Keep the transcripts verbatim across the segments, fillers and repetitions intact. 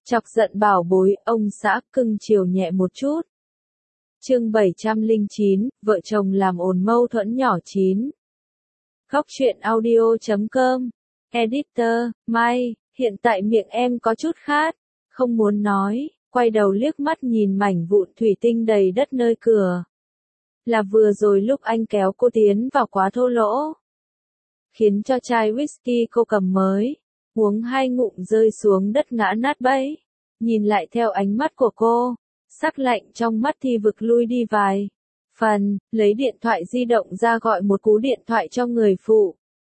Chọc giận bảo bối, ông xã cưng chiều nhẹ một chút. Chương bảy trăm lẻ chín, vợ chồng làm ồn mâu thuẫn nhỏ chín. Góc truyện audio chấm com. Editor, Mai, hiện tại miệng em có chút khát, không muốn nói, quay đầu liếc mắt nhìn mảnh vụn thủy tinh đầy đất nơi cửa. Là vừa rồi lúc anh kéo cô tiến vào quá thô lỗ, khiến cho chai whisky cô cầm mới, uống hai ngụm rơi xuống đất ngã nát bấy. Nhìn lại theo ánh mắt của cô, sắc lạnh trong mắt Thi Vực lui đi vài phần, lấy điện thoại di động ra gọi một cú điện thoại cho người phụ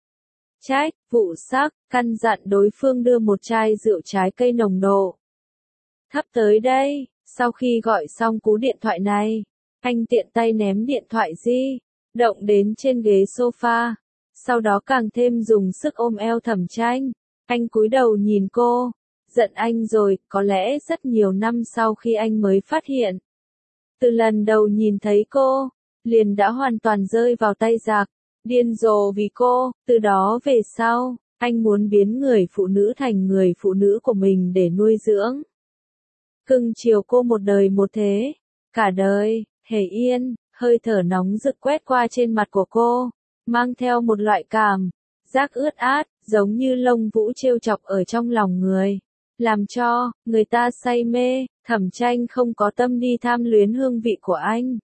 trách vụ sắc, căn dặn đối phương đưa một chai rượu trái cây nồng độ thấp tới đây. Sau khi gọi xong cú điện thoại này, anh tiện tay ném điện thoại di động đến trên ghế sofa, sau đó càng thêm dùng sức ôm eo Thẩm Tranh. Anh cúi đầu nhìn cô, giận anh rồi, có lẽ rất nhiều năm sau khi anh mới phát hiện. Từ lần đầu nhìn thấy cô, liền đã hoàn toàn rơi vào tay giặc, điên rồ vì cô. Từ đó về sau, anh muốn biến người phụ nữ thành người phụ nữ của mình để nuôi dưỡng, cưng chiều cô một đời một thế, cả đời. Hề Yên, hơi thở nóng rực quét qua trên mặt của cô, mang theo một loại cảm giác ướt át, giống như lông vũ trêu chọc ở trong lòng người, làm cho người ta say mê. Thẩm Tranh không có tâm đi tham luyến hương vị của anh,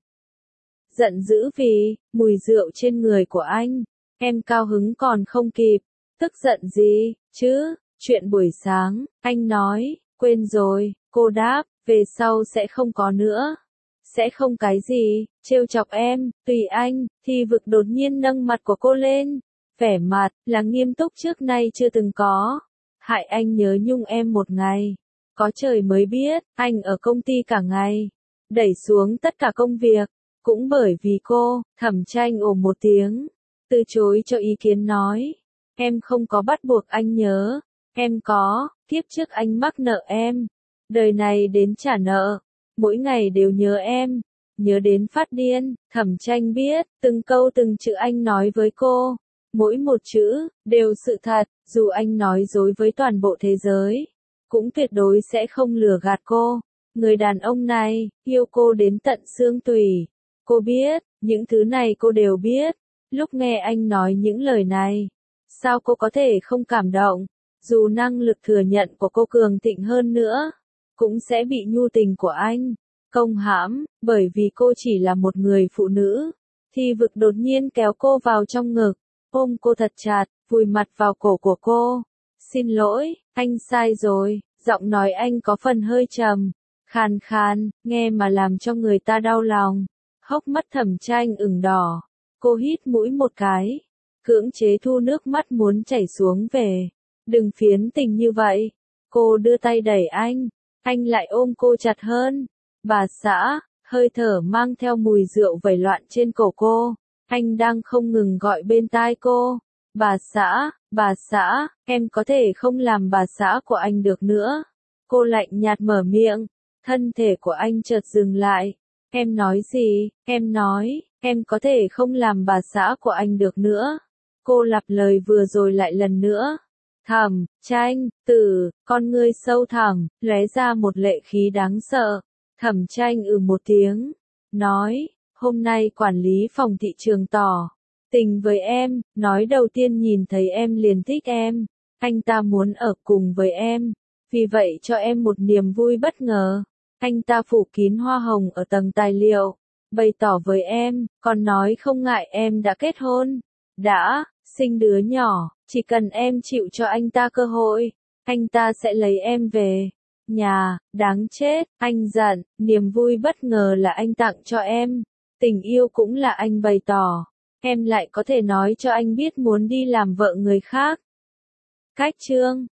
giận dữ vì mùi rượu trên người của anh. Em cao hứng còn không kịp, tức giận gì chứ? Chuyện buổi sáng, anh nói, quên rồi. Cô đáp, về sau sẽ không có nữa. Sẽ không cái gì, trêu chọc em, tùy anh. Thi Vực đột nhiên nâng mặt của cô lên, vẻ mặt là nghiêm túc trước nay chưa từng có. Hại anh nhớ nhung em một ngày. Có trời mới biết, anh ở công ty cả ngày, đẩy xuống tất cả công việc, cũng bởi vì cô. Thẩm Tranh ồ một tiếng, từ chối cho ý kiến nói, em không có bắt buộc anh nhớ, em có, kiếp trước anh mắc nợ em, đời này đến trả nợ, mỗi ngày đều nhớ em, nhớ đến phát điên. Thẩm Tranh biết, từng câu từng chữ anh nói với cô, mỗi một chữ đều sự thật, dù anh nói dối với toàn bộ thế giới, cũng tuyệt đối sẽ không lừa gạt cô. Người đàn ông này, yêu cô đến tận xương tủy. Cô biết, những thứ này cô đều biết. Lúc nghe anh nói những lời này, sao cô có thể không cảm động? Dù năng lực thừa nhận của cô cường thịnh hơn nữa, cũng sẽ bị nhu tình của anh công hãm, bởi vì cô chỉ là một người phụ nữ. Thi Vực đột nhiên kéo cô vào trong ngực, ôm cô thật chặt, vùi mặt vào cổ của cô. Xin lỗi, anh sai rồi. Giọng nói anh có phần hơi trầm, khàn khàn, nghe mà làm cho người ta đau lòng. Hốc mắt Thẩm Tranh ửng đỏ, cô hít mũi một cái, cưỡng chế thu nước mắt muốn chảy xuống về. Đừng phiến tình như vậy. Cô đưa tay đẩy anh, anh lại ôm cô chặt hơn. Bà xã, hơi thở mang theo mùi rượu vẩy loạn trên cổ cô. Anh đang không ngừng gọi bên tai cô. Bà xã, bà xã, em có thể không làm bà xã của anh được nữa. Cô lạnh nhạt mở miệng, thân thể của anh chợt dừng lại. Em nói gì? Em nói, em có thể không làm bà xã của anh được nữa. Cô lặp lời vừa rồi lại lần nữa. Thẩm Tranh, từ con ngươi sâu thẳm, lóe ra một lệ khí đáng sợ. Thẩm Tranh ừ một tiếng, nói, hôm nay quản lý phòng thị trường tỏ tình với em, nói đầu tiên nhìn thấy em liền thích em, anh ta muốn ở cùng với em, vì vậy cho em một niềm vui bất ngờ. Anh ta phủ kín hoa hồng ở tầng tài liệu, bày tỏ với em, còn nói không ngại em đã kết hôn, đã sinh đứa nhỏ, chỉ cần em chịu cho anh ta cơ hội, anh ta sẽ lấy em về nhà. Đáng chết, anh giận, niềm vui bất ngờ là anh tặng cho em, tình yêu cũng là anh bày tỏ. Em lại có thể nói cho anh biết muốn đi làm vợ người khác. Cách chương